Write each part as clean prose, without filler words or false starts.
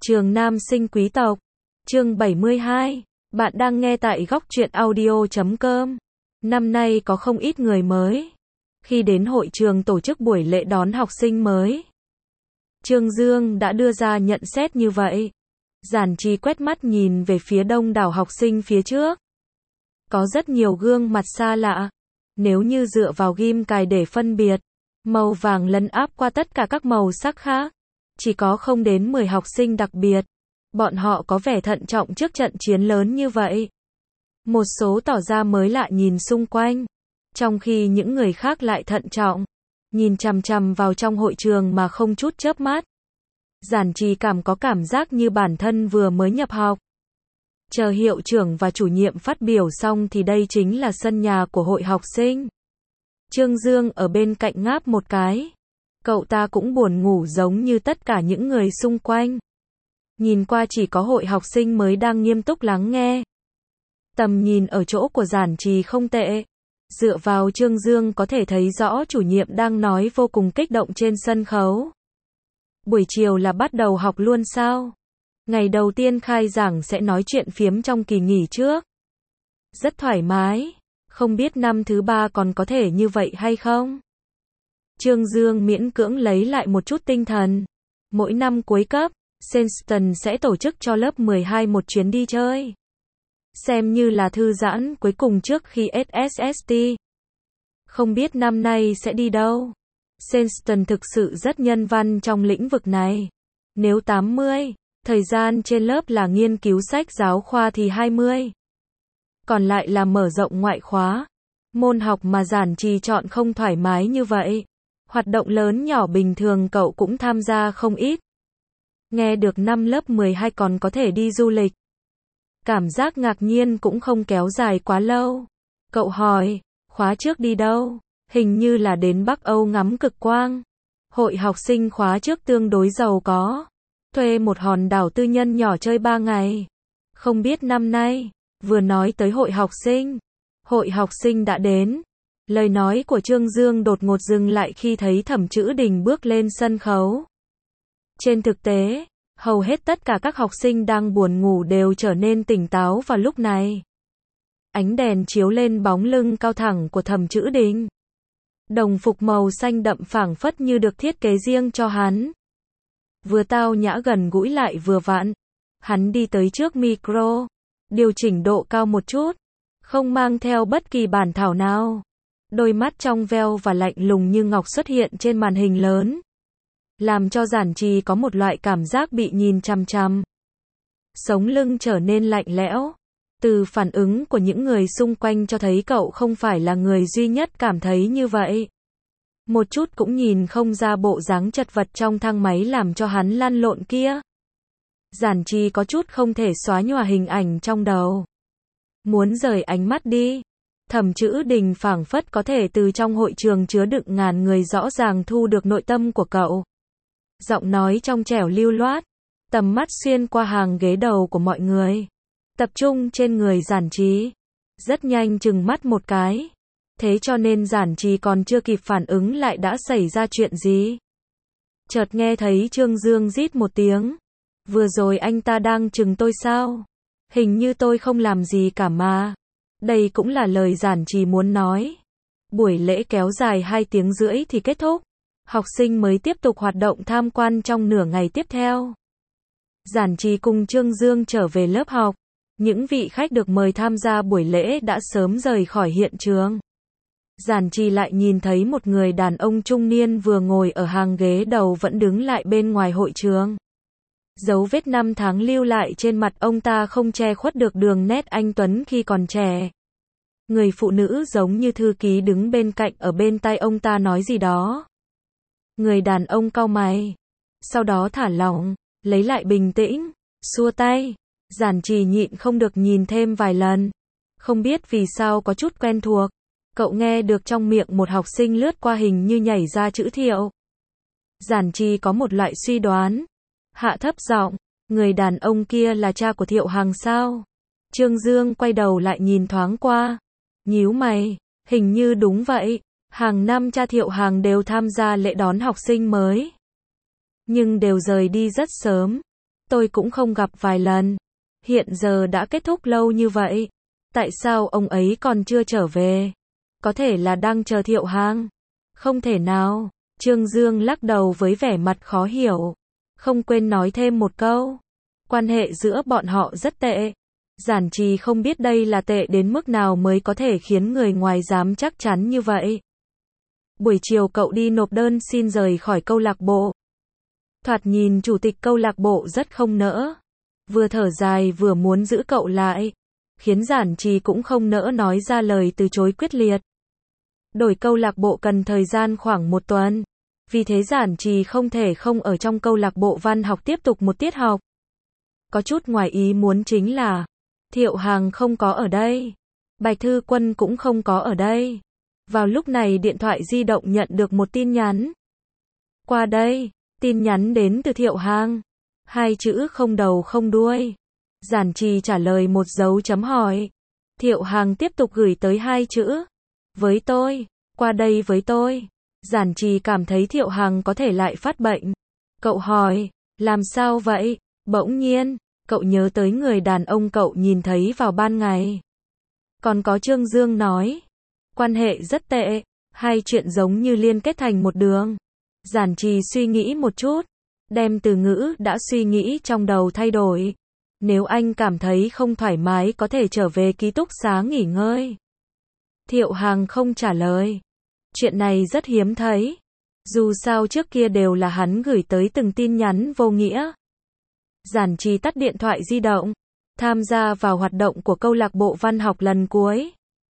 Trường nam sinh quý tộc. Chương 72. Bạn đang nghe tại góc truyện audio.com. Năm nay có không ít người mới. Khi đến hội trường tổ chức buổi lễ đón học sinh mới, Trương Dương đã đưa ra nhận xét như vậy. Giản Trì quét mắt nhìn về phía đông đảo học sinh phía trước. Có rất nhiều gương mặt xa lạ. Nếu như dựa vào ghim cài để phân biệt, màu vàng lấn áp qua tất cả các màu sắc khác. Chỉ có không đến 10 học sinh đặc biệt. Bọn họ có vẻ thận trọng trước trận chiến lớn như vậy. Một số tỏ ra mới lạ nhìn xung quanh, trong khi những người khác lại thận trọng, nhìn chằm chằm vào trong hội trường mà không chút chớp mắt. Giản Trì có cảm giác như bản thân vừa mới nhập học. Chờ hiệu trưởng và chủ nhiệm phát biểu xong thì đây chính là sân nhà của hội học sinh. Trương Dương ở bên cạnh ngáp một cái. Cậu ta cũng buồn ngủ giống như tất cả những người xung quanh. Nhìn qua chỉ có hội học sinh mới đang nghiêm túc lắng nghe. Tầm nhìn ở chỗ của Giản Trì không tệ. Dựa vào Trương Dương có thể thấy rõ chủ nhiệm đang nói vô cùng kích động trên sân khấu. Buổi chiều là bắt đầu học luôn sao? Ngày đầu tiên khai giảng sẽ nói chuyện phiếm trong kỳ nghỉ trước. Rất thoải mái. Không biết năm thứ 3 còn có thể như vậy hay không? Trương Dương miễn cưỡng lấy lại một chút tinh thần. Mỗi năm cuối cấp, Senston sẽ tổ chức cho lớp 12 một chuyến đi chơi. Xem như là thư giãn cuối cùng trước khi SST. Không biết năm nay sẽ đi đâu. Senston thực sự rất nhân văn trong lĩnh vực này. Nếu 80, thời gian trên lớp là nghiên cứu sách giáo khoa thì 20. Còn lại là mở rộng ngoại khóa. Môn học mà Giản Trì chọn không thoải mái như vậy. Hoạt động lớn nhỏ bình thường cậu cũng tham gia không ít. Nghe được năm lớp 12 còn có thể đi du lịch. Cảm giác ngạc nhiên cũng không kéo dài quá lâu. Cậu hỏi, khóa trước đi đâu? Hình như là đến Bắc Âu ngắm cực quang. Hội học sinh khóa trước tương đối giàu có. Thuê một hòn đảo tư nhân nhỏ chơi 3 ngày. Không biết năm nay, vừa nói tới hội học sinh. Hội học sinh đã đến. Lời nói của Trương Dương đột ngột dừng lại khi thấy Thẩm Trữ Đình bước lên sân khấu. Trên thực tế, hầu hết tất cả các học sinh đang buồn ngủ đều trở nên tỉnh táo vào lúc này. Ánh đèn chiếu lên bóng lưng cao thẳng của Thẩm Trữ Đình. Đồng phục màu xanh đậm phảng phất như được thiết kế riêng cho hắn. Vừa tao nhã gần gũi lại vừa vặn. Hắn đi tới trước micro, điều chỉnh độ cao một chút, không mang theo bất kỳ bản thảo nào. Đôi mắt trong veo và lạnh lùng như ngọc xuất hiện trên màn hình lớn, làm cho Giản Trì có một loại cảm giác bị nhìn chằm chằm. Sống lưng trở nên lạnh lẽo. Từ phản ứng của những người xung quanh cho thấy cậu không phải là người duy nhất cảm thấy như vậy. Một chút cũng nhìn không ra bộ dáng chật vật trong thang máy làm cho hắn lăn lộn kia. Giản Trì có chút không thể xóa nhòa hình ảnh trong đầu. Muốn rời ánh mắt đi. Thẩm Trữ Đình phảng phất có thể từ trong hội trường chứa đựng ngàn người rõ ràng thu được nội tâm của cậu. Giọng nói trong trẻo lưu loát, tầm mắt xuyên qua hàng ghế đầu của mọi người, tập trung trên người Giản Trì. Rất nhanh chừng mắt một cái. Thế cho nên Giản Trì còn chưa kịp phản ứng lại đã xảy ra chuyện gì. Chợt nghe thấy Trương Dương rít một tiếng. Vừa rồi anh ta đang chừng tôi sao? Hình như tôi không làm gì cả mà. Đây cũng là lời Giản Trì muốn nói. Buổi lễ kéo dài 2 tiếng rưỡi thì kết thúc. Học sinh mới tiếp tục hoạt động tham quan trong nửa ngày tiếp theo. Giản Trì cùng Trương Dương trở về lớp học. Những vị khách được mời tham gia buổi lễ đã sớm rời khỏi hiện trường. Giản Trì lại nhìn thấy một người đàn ông trung niên vừa ngồi ở hàng ghế đầu vẫn đứng lại bên ngoài hội trường. Dấu vết 5 tháng lưu lại trên mặt ông ta không che khuất được đường nét anh tuấn khi còn trẻ. Người phụ nữ giống như thư ký đứng bên cạnh ở bên tai ông ta nói gì đó. Người đàn ông cau mày. Sau đó thả lỏng, lấy lại bình tĩnh, xua tay. Giản Trì nhịn không được nhìn thêm vài lần. Không biết vì sao có chút quen thuộc. Cậu nghe được trong miệng một học sinh lướt qua hình như nhảy ra chữ Thiệu. Giản Trì có một loại suy đoán. Hạ thấp giọng, người đàn ông kia là cha của Thiệu Hằng sao? Trương Dương quay đầu lại nhìn thoáng qua. Nhíu mày, hình như đúng vậy. Hàng năm cha Thiệu Hằng đều tham gia lễ đón học sinh mới. Nhưng đều rời đi rất sớm. Tôi cũng không gặp vài lần. Hiện giờ đã kết thúc lâu như vậy. Tại sao ông ấy còn chưa trở về? Có thể là đang chờ Thiệu Hằng. Không thể nào. Trương Dương lắc đầu với vẻ mặt khó hiểu. Không quên nói thêm một câu. Quan hệ giữa bọn họ rất tệ. Giản Trì không biết đây là tệ đến mức nào mới có thể khiến người ngoài dám chắc chắn như vậy. Buổi chiều cậu đi nộp đơn xin rời khỏi câu lạc bộ. Thoạt nhìn chủ tịch câu lạc bộ rất không nỡ. Vừa thở dài vừa muốn giữ cậu lại. Khiến Giản Trì cũng không nỡ nói ra lời từ chối quyết liệt. Đổi câu lạc bộ cần thời gian khoảng 1 tuần. Vì thế Giản Trì không thể không ở trong câu lạc bộ văn học tiếp tục một tiết học. Có chút ngoài ý muốn chính là Thiệu Hằng không có ở đây. Bạch Thư Quân cũng không có ở đây. Vào lúc này điện thoại di động nhận được một tin nhắn. Qua đây, tin nhắn đến từ Thiệu Hằng. 2 chữ không đầu không đuôi. Giản Trì trả lời một dấu chấm hỏi. Thiệu Hằng tiếp tục gửi tới 2 chữ. Với tôi, qua đây với tôi. Giản Trì cảm thấy Thiệu Hằng có thể lại phát bệnh. Cậu hỏi, làm sao vậy? Bỗng nhiên, cậu nhớ tới người đàn ông cậu nhìn thấy vào ban ngày. Còn có Trương Dương nói, quan hệ rất tệ, hai chuyện giống như liên kết thành một đường. Giản Trì suy nghĩ một chút, đem từ ngữ đã suy nghĩ trong đầu thay đổi. Nếu anh cảm thấy không thoải mái có thể trở về ký túc xá nghỉ ngơi. Thiệu Hằng không trả lời. Chuyện này rất hiếm thấy. Dù sao trước kia đều là hắn gửi tới từng tin nhắn vô nghĩa. Giản Trì tắt điện thoại di động, tham gia vào hoạt động của câu lạc bộ văn học lần cuối.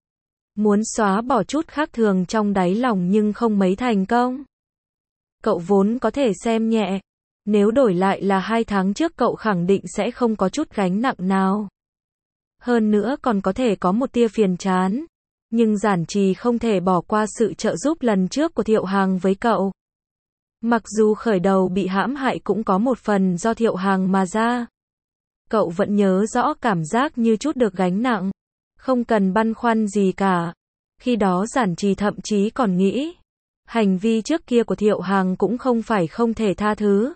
Muốn xóa bỏ chút khác thường trong đáy lòng nhưng không mấy thành công. Cậu vốn có thể xem nhẹ. Nếu đổi lại là 2 tháng trước cậu khẳng định sẽ không có chút gánh nặng nào. Hơn nữa còn có thể có một tia phiền chán. Nhưng Giản Trì không thể bỏ qua sự trợ giúp lần trước của Thiệu Hằng với cậu. Mặc dù khởi đầu bị hãm hại cũng có một phần do Thiệu Hằng mà ra. Cậu vẫn nhớ rõ cảm giác như chút được gánh nặng. Không cần băn khoăn gì cả. Khi đó Giản Trì thậm chí còn nghĩ. Hành vi trước kia của Thiệu Hằng cũng không phải không thể tha thứ.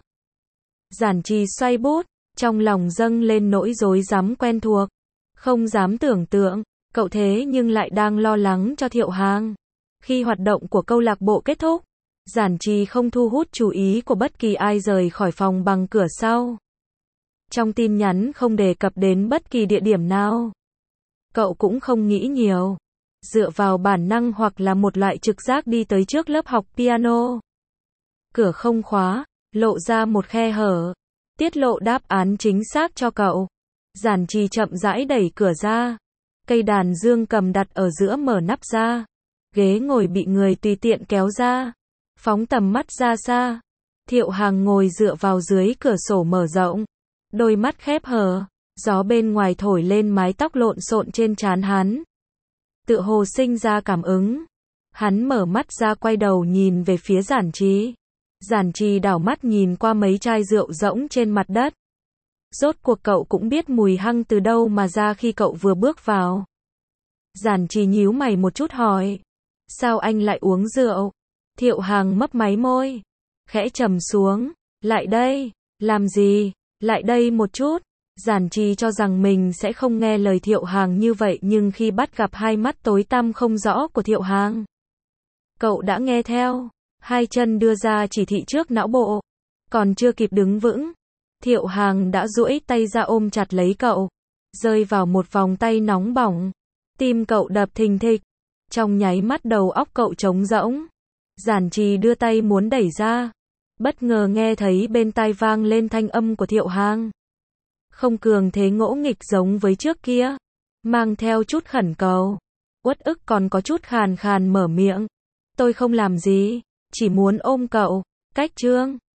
Giản Trì xoay bút, trong lòng dâng lên nỗi rối rắm quen thuộc. Không dám tưởng tượng, cậu thế nhưng lại đang lo lắng cho Thiệu Hằng. Khi hoạt động của câu lạc bộ kết thúc, Giản Trì không thu hút chú ý của bất kỳ ai rời khỏi phòng bằng cửa sau. Trong tin nhắn không đề cập đến bất kỳ địa điểm nào. Cậu cũng không nghĩ nhiều. Dựa vào bản năng hoặc là một loại trực giác đi tới trước lớp học piano. Cửa không khóa, lộ ra một khe hở. Tiết lộ đáp án chính xác cho cậu. Giản Trì chậm rãi đẩy cửa ra. Cây đàn dương cầm đặt ở giữa mở nắp ra. Ghế ngồi bị người tùy tiện kéo ra. Phóng tầm mắt ra xa. Thiệu Hằng ngồi dựa vào dưới cửa sổ mở rộng. Đôi mắt khép hờ. Gió bên ngoài thổi lên mái tóc lộn xộn trên trán hắn. Tựa hồ sinh ra cảm ứng. Hắn mở mắt ra quay đầu nhìn về phía Giản Trì. Giản Trì đảo mắt nhìn qua mấy chai rượu rỗng trên mặt đất. Rốt cuộc cậu cũng biết mùi hăng từ đâu mà ra khi cậu vừa bước vào. Giản Trì nhíu mày một chút hỏi. Sao anh lại uống rượu? Thiệu Hằng mấp máy môi. Khẽ trầm xuống. Lại đây. Làm gì? Lại đây một chút. Giản Trì cho rằng mình sẽ không nghe lời Thiệu Hằng như vậy nhưng khi bắt gặp hai mắt tối tăm không rõ của Thiệu Hằng. Cậu đã nghe theo. Hai chân đưa ra chỉ thị trước não bộ. Còn chưa kịp đứng vững. Thiệu Hằng đã duỗi tay ra ôm chặt lấy cậu. Rơi vào một vòng tay nóng bỏng. Tim cậu đập thình thịch. Trong nháy mắt đầu óc cậu trống rỗng. Giản Trì đưa tay muốn đẩy ra. Bất ngờ nghe thấy bên tai vang lên thanh âm của Thiệu Hằng. Không cường thế ngỗ nghịch giống với trước kia. Mang theo chút khẩn cầu. Uất ức còn có chút khàn khàn mở miệng. Tôi không làm gì. Chỉ muốn ôm cậu. Cách Trương.